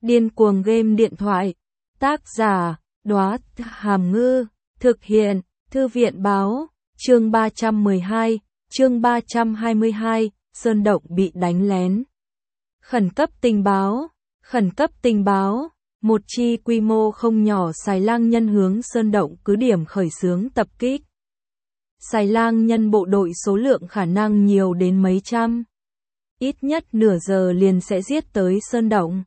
Điên cuồng game điện thoại. Tác giả, Đóa Hàm Ngư. Thực hiện, Thư viện báo. Chương 312, chương 322, Sơn Động bị đánh lén. Khẩn cấp tình báo. Khẩn cấp tình báo. Một chi quy mô không nhỏ xài lang nhân hướng Sơn Động cứ điểm khởi xướng tập kích. Xài lang nhân bộ đội số lượng khả năng nhiều đến mấy trăm. Ít nhất nửa giờ liền sẽ giết tới Sơn Động.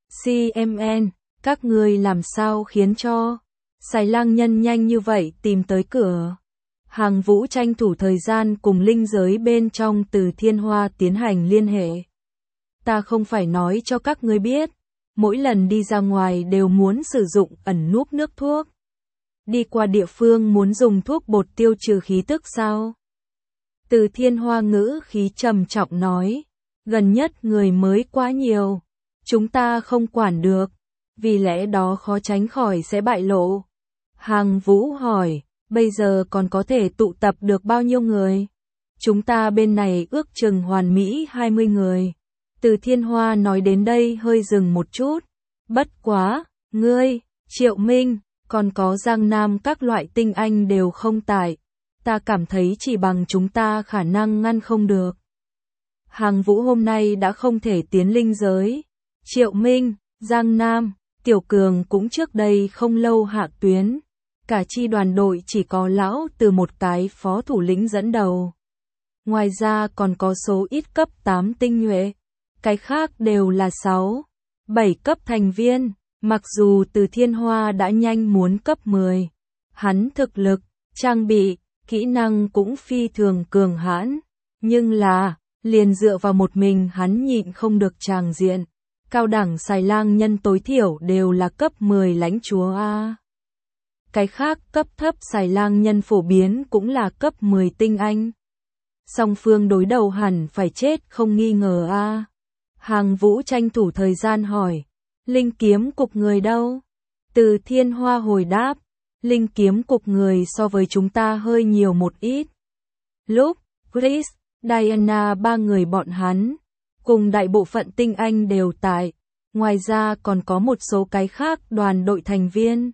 CMN, các ngươi làm sao khiến cho xài lang nhân nhanh như vậy tìm tới cửa? Hàng Vũ tranh thủ thời gian cùng linh giới bên trong Từ Thiên Hoa tiến hành liên hệ. Ta không phải nói cho các ngươi biết, mỗi lần đi ra ngoài đều muốn sử dụng ẩn núp nước thuốc. Đi qua địa phương muốn dùng thuốc bột tiêu trừ khí tức sao? Từ Thiên Hoa ngữ khí trầm trọng nói, gần nhất người mới quá nhiều, chúng ta không quản được, vì lẽ đó khó tránh khỏi sẽ bại lộ. Hàng Vũ hỏi, bây giờ còn có thể tụ tập được bao nhiêu người? Chúng ta bên này ước chừng hoàn mỹ 20 người. Từ Thiên Hoa nói đến đây hơi dừng một chút. Bất quá, ngươi, Triệu Minh, còn có Giang Nam các loại tinh anh đều không tại. Ta cảm thấy chỉ bằng chúng ta khả năng ngăn không được. Hàng Vũ hôm nay đã không thể tiến linh giới. Triệu Minh, Giang Nam, Tiểu Cường cũng trước đây không lâu hạ tuyến. Cả chi đoàn đội chỉ có lão Từ một cái phó thủ lĩnh dẫn đầu. Ngoài ra còn có số ít cấp 8 tinh nhuệ. Cái khác đều là 6, 7 cấp thành viên. Mặc dù Từ Thiên Hoa đã nhanh muốn cấp 10. Hắn thực lực, trang bị, kỹ năng cũng phi thường cường hãn. Nhưng là, liền dựa vào một mình hắn nhịn không được tràng diện. Cao đẳng xài lang nhân tối thiểu đều là cấp 10 lãnh chúa A. Cái khác cấp thấp xài lang nhân phổ biến cũng là cấp 10 tinh anh. Song phương đối đầu hẳn phải chết không nghi ngờ A. Hàng Vũ tranh thủ thời gian hỏi, linh kiếm cục người đâu? Từ Thiên Hoa hồi đáp, linh kiếm cục người so với chúng ta hơi nhiều một ít. Lúc, Chris, Diana ba người bọn hắn, cùng đại bộ phận tinh anh đều tại, ngoài ra còn có một số cái khác đoàn đội thành viên.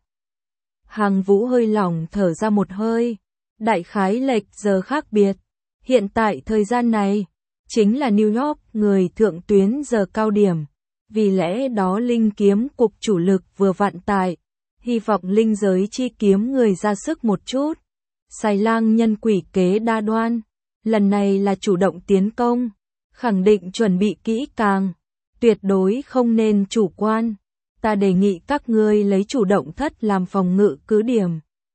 Hàng Vũ hơi lỏng thở ra một hơi, đại khái lệch giờ khác biệt, hiện tại thời gian này, chính là New York người thượng tuyến giờ cao điểm, vì lẽ đó linh kiếm cục chủ lực vừa vặn tại, hy vọng linh giới chi kiếm người ra sức một chút. Xài lang nhân quỷ kế đa đoan, lần này là chủ động tiến công, khẳng định chuẩn bị kỹ càng, tuyệt đối không nên chủ quan. Ta đề nghị các ngươi lấy chủ động thất làm phòng ngự cứ điểm.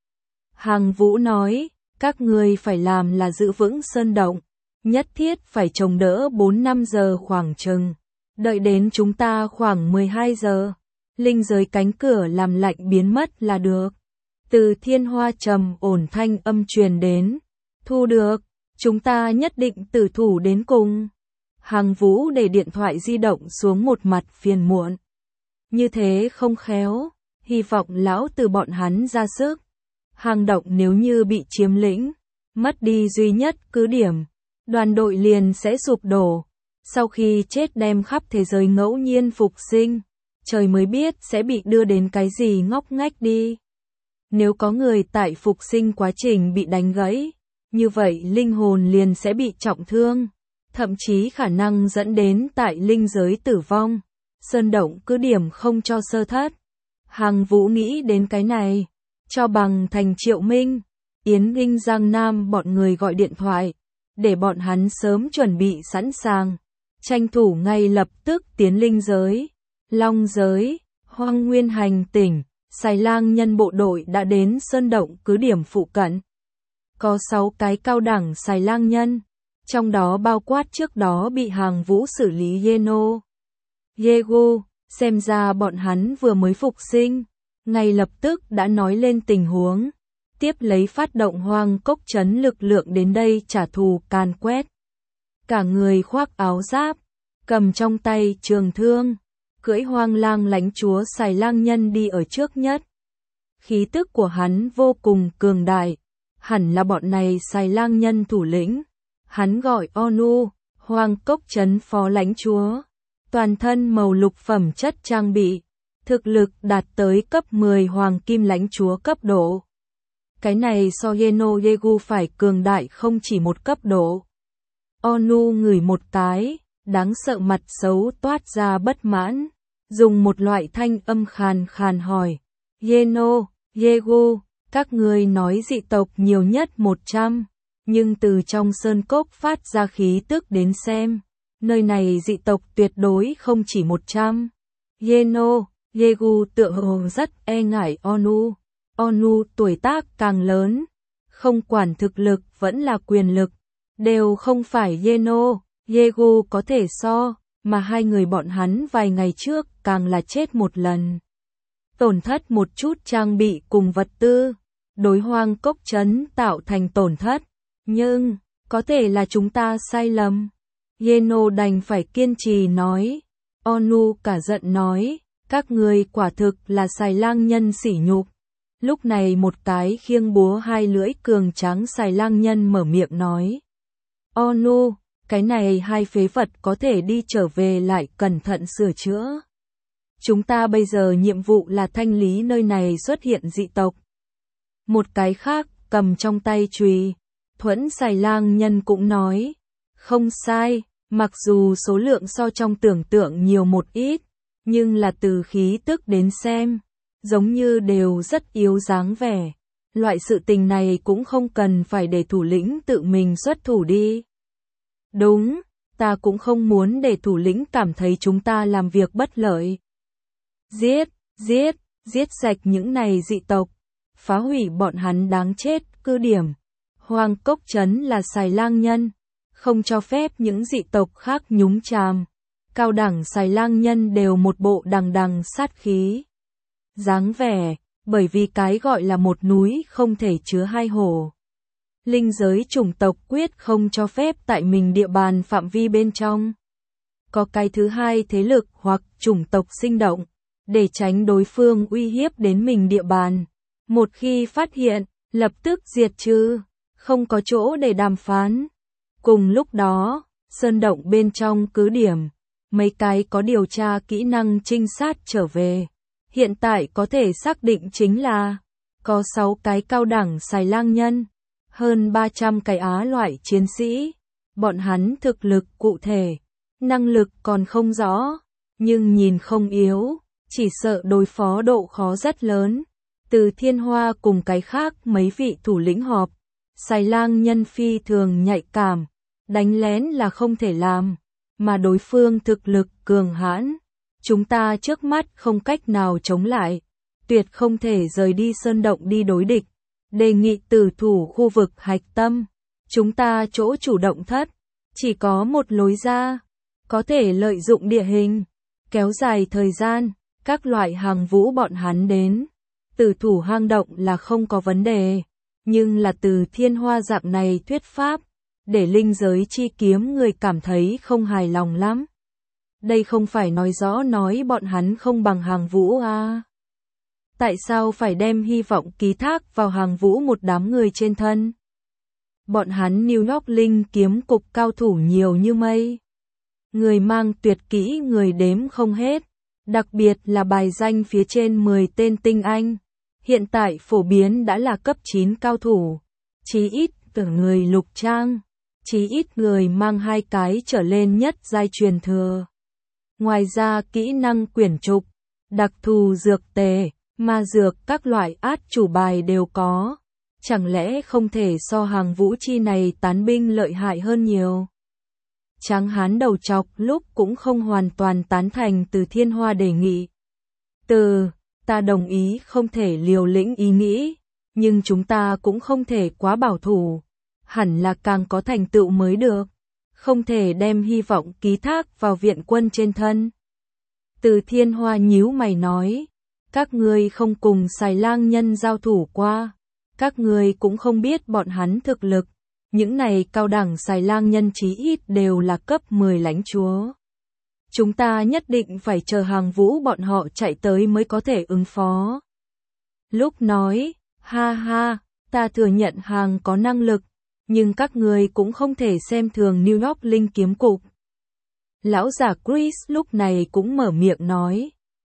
Hàng Vũ nói, các ngươi phải làm là giữ vững Sơn Động, nhất thiết phải chống đỡ 4-5 giờ khoảng chừng, đợi đến chúng ta khoảng 12 giờ, linh giới cánh cửa làm lạnh biến mất là được. Từ Thiên Hoa trầm ổn thanh âm truyền đến, thu được, chúng ta nhất định tử thủ đến cùng. Hàng Vũ để điện thoại di động xuống một mặt phiền muộn. Như thế không khéo, hy vọng lão Từ bọn hắn ra sức. Hang động nếu như bị chiếm lĩnh, mất đi duy nhất cứ điểm, đoàn đội liền sẽ sụp đổ. Sau khi chết đem khắp thế giới ngẫu nhiên phục sinh, trời mới biết sẽ bị đưa đến cái gì ngóc ngách đi. Nếu có người tại phục sinh quá trình bị đánh gãy, như vậy linh hồn liền sẽ bị trọng thương, thậm chí khả năng dẫn đến tại linh giới tử vong. Sơn Động cứ điểm không cho sơ thất. Hàng Vũ nghĩ đến cái này, cho bằng thành Triệu Minh, Yến Nghinh Giang Nam bọn người gọi điện thoại, để bọn hắn sớm chuẩn bị sẵn sàng, tranh thủ ngay lập tức tiến linh giới, Long giới, Hoang Nguyên hành tỉnh, xài lang nhân bộ đội đã đến Sơn Động cứ điểm phụ cận. Có 6 cái cao đẳng xài lang nhân, trong đó bao quát trước đó bị Hàng Vũ xử lý Yeno. Diego, xem ra bọn hắn vừa mới phục sinh, ngay lập tức đã nói lên tình huống, tiếp lấy phát động Hoang Cốc trấn lực lượng đến đây trả thù càn quét. Cả người khoác áo giáp, cầm trong tay trường thương, cưỡi hoang lang lãnh chúa xài lang nhân đi ở trước nhất. Khí tức của hắn vô cùng cường đại, hẳn là bọn này xài lang nhân thủ lĩnh. Hắn gọi Onu, Hoang Cốc trấn phó lãnh chúa. Toàn thân màu lục phẩm chất trang bị, thực lực đạt tới cấp 10 hoàng kim lãnh chúa cấp độ. Cái này so Yeno Yegu phải cường đại không chỉ một cấp độ. Onu ngửi một cái, đáng sợ mặt xấu toát ra bất mãn, dùng một loại thanh âm khàn khàn hỏi, Yeno, Yegu, các ngươi nói dị tộc nhiều nhất 100, nhưng từ trong sơn cốc phát ra khí tức đến xem, nơi này dị tộc tuyệt đối không chỉ 100. Yeno, Yegu tựa hồ rất e ngại Onu. Onu tuổi tác càng lớn, không quản thực lực vẫn là quyền lực, đều không phải Yeno, Yegu có thể so, mà hai người bọn hắn vài ngày trước càng là chết một lần. Tổn thất một chút trang bị cùng vật tư, đối hoang cốc trấn tạo thành tổn thất, nhưng, có thể là chúng ta sai lầm. Yeno đành phải kiên trì nói, Onu cả giận nói, các ngươi quả thực là xài lang nhân sỉ nhục. Lúc này một cái khiêng búa hai lưỡi cường tráng xài lang nhân mở miệng nói. Onu, cái này hai phế vật có thể đi trở về lại cẩn thận sửa chữa. Chúng ta bây giờ nhiệm vụ là thanh lý nơi này xuất hiện dị tộc. Một cái khác cầm trong tay chùy, thuẫn xài lang nhân cũng nói. Không sai, mặc dù số lượng so trong tưởng tượng nhiều một ít, nhưng là từ khí tức đến xem, giống như đều rất yếu dáng vẻ. Loại sự tình này cũng không cần phải để thủ lĩnh tự mình xuất thủ đi. Đúng, ta cũng không muốn để thủ lĩnh cảm thấy chúng ta làm việc bất lợi. Giết, giết, giết sạch những này dị tộc, phá hủy bọn hắn đáng chết cứ điểm. Hoang cốc trấn là xài lang nhân, không cho phép những dị tộc khác nhúng chàm. Cao đẳng xài lang nhân đều một bộ đằng đằng sát khí. Dáng vẻ, bởi vì cái gọi là một núi không thể chứa hai hồ. Linh giới chủng tộc quyết không cho phép tại mình địa bàn phạm vi bên trong. Có cái thứ hai thế lực hoặc chủng tộc sinh động, để tránh đối phương uy hiếp đến mình địa bàn. Một khi phát hiện, lập tức diệt trừ, không có chỗ để đàm phán. Cùng lúc đó, sơn động bên trong cứ điểm, mấy cái có điều tra kỹ năng trinh sát trở về. Hiện tại có thể xác định chính là có 6 cái cao đẳng xài lang nhân, hơn 300 cái á loại chiến sĩ. Bọn hắn thực lực cụ thể, năng lực còn không rõ, nhưng nhìn không yếu, chỉ sợ đối phó độ khó rất lớn. Từ Thiên Hoa cùng cái khác mấy vị thủ lĩnh họp, xài lang nhân phi thường nhạy cảm, đánh lén là không thể làm, mà đối phương thực lực cường hãn. Chúng ta trước mắt không cách nào chống lại, tuyệt không thể rời đi sơn động đi đối địch. Đề nghị tử thủ khu vực hạch tâm. Chúng ta chỗ chủ động thất, chỉ có một lối ra, có thể lợi dụng địa hình, kéo dài thời gian, các loại hàng vũ bọn hắn đến. Tử thủ hang động là không có vấn đề, nhưng là từ Thiên Hoa dạng này thuyết pháp, để linh giới chi kiếm người cảm thấy không hài lòng lắm. Đây không phải nói rõ nói bọn hắn không bằng hàng vũ à. Tại sao phải đem hy vọng ký thác vào hàng vũ một đám người trên thân? Bọn hắn New York linh kiếm cục cao thủ nhiều như mây. Người mang tuyệt kỹ người đếm không hết, đặc biệt là bài danh phía trên 10 tên tinh anh. Hiện tại phổ biến đã là cấp 9 cao thủ, chí ít từ người lục trang, chí ít người mang 2 cái trở lên nhất giai truyền thừa. Ngoài ra kỹ năng quyển trục, đặc thù dược tề, ma dược các loại át chủ bài đều có. Chẳng lẽ không thể so hàng vũ chi này tán binh lợi hại hơn nhiều? Tráng hán đầu chọc lúc cũng không hoàn toàn tán thành từ Thiên Hoa đề nghị. Ta đồng ý không thể liều lĩnh ý nghĩ, nhưng chúng ta cũng không thể quá bảo thủ. Hẳn là càng có thành tựu mới được. Không thể đem hy vọng ký thác vào viện quân trên thân. Từ Thiên Hoa nhíu mày nói, các ngươi không cùng xài lang nhân giao thủ qua, các ngươi cũng không biết bọn hắn thực lực. Những này cao đẳng xài lang nhân chí ít đều là cấp 10 lãnh chúa. Chúng ta nhất định phải chờ hàng vũ bọn họ chạy tới mới có thể ứng phó. Lúc nói, ha ha, ta thừa nhận hàng có năng lực, nhưng các người cũng không thể xem thường New York linh kiếm cục. Lão giả Chris lúc này cũng mở miệng nói,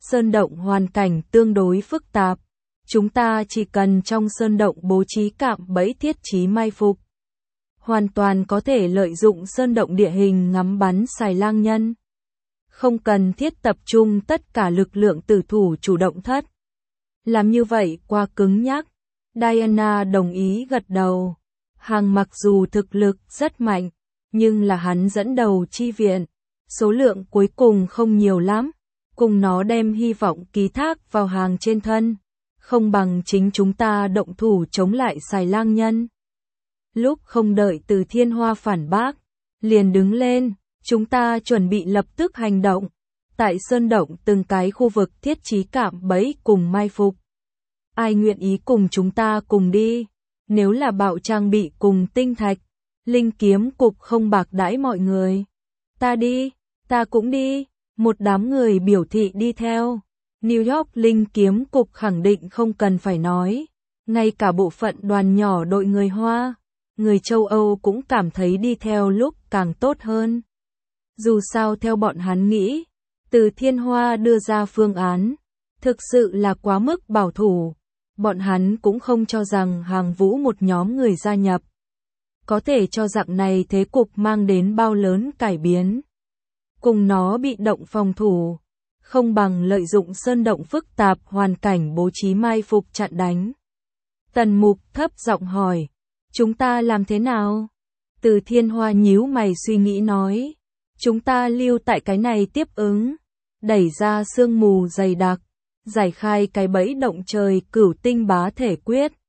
Sơn động hoàn cảnh tương đối phức tạp. Chúng ta chỉ cần trong sơn động bố trí cạm bẫy thiết trí mai phục. Hoàn toàn có thể lợi dụng sơn động địa hình ngắm bắn xài lang nhân. Không cần thiết tập trung tất cả lực lượng tử thủ chủ động thất. Làm như vậy quá cứng nhắc. Diana đồng ý gật đầu. Hằng mặc dù thực lực rất mạnh, nhưng là hắn dẫn đầu chi viện. Số lượng cuối cùng không nhiều lắm. Cùng nó đem hy vọng ký thác vào Hàng trên thân. Không bằng chính chúng ta động thủ chống lại xài lang nhân. Lúc không đợi Từ Thiên Hoa phản bác, liền đứng lên, chúng ta chuẩn bị lập tức hành động. Tại sơn động từng cái khu vực thiết trí cạm bẫy cùng mai phục. Ai nguyện ý cùng chúng ta cùng đi? Nếu là bạo trang bị cùng tinh thạch, linh kiếm cục không bạc đãi mọi người. Ta đi, ta cũng đi, một đám người biểu thị đi theo. New York linh kiếm cục khẳng định không cần phải nói. Ngay cả bộ phận đoàn nhỏ đội người Hoa, người châu Âu cũng cảm thấy đi theo lúc càng tốt hơn. Dù sao theo bọn hắn nghĩ, Từ Thiên Hoa đưa ra phương án, thực sự là quá mức bảo thủ. Bọn hắn cũng không cho rằng Hàng Vũ một nhóm người gia nhập có thể cho dạng này thế cục mang đến bao lớn cải biến. Cùng nó bị động phòng thủ, không bằng lợi dụng sơn động phức tạp hoàn cảnh bố trí mai phục chặn đánh. Tần Mục thấp giọng hỏi, chúng ta làm thế nào? Từ Thiên Hoa nhíu mày suy nghĩ nói, chúng ta lưu tại cái này tiếp ứng, đẩy ra sương mù dày đặc, giải khai cái bẫy động trời cửu tinh bá thể quyết.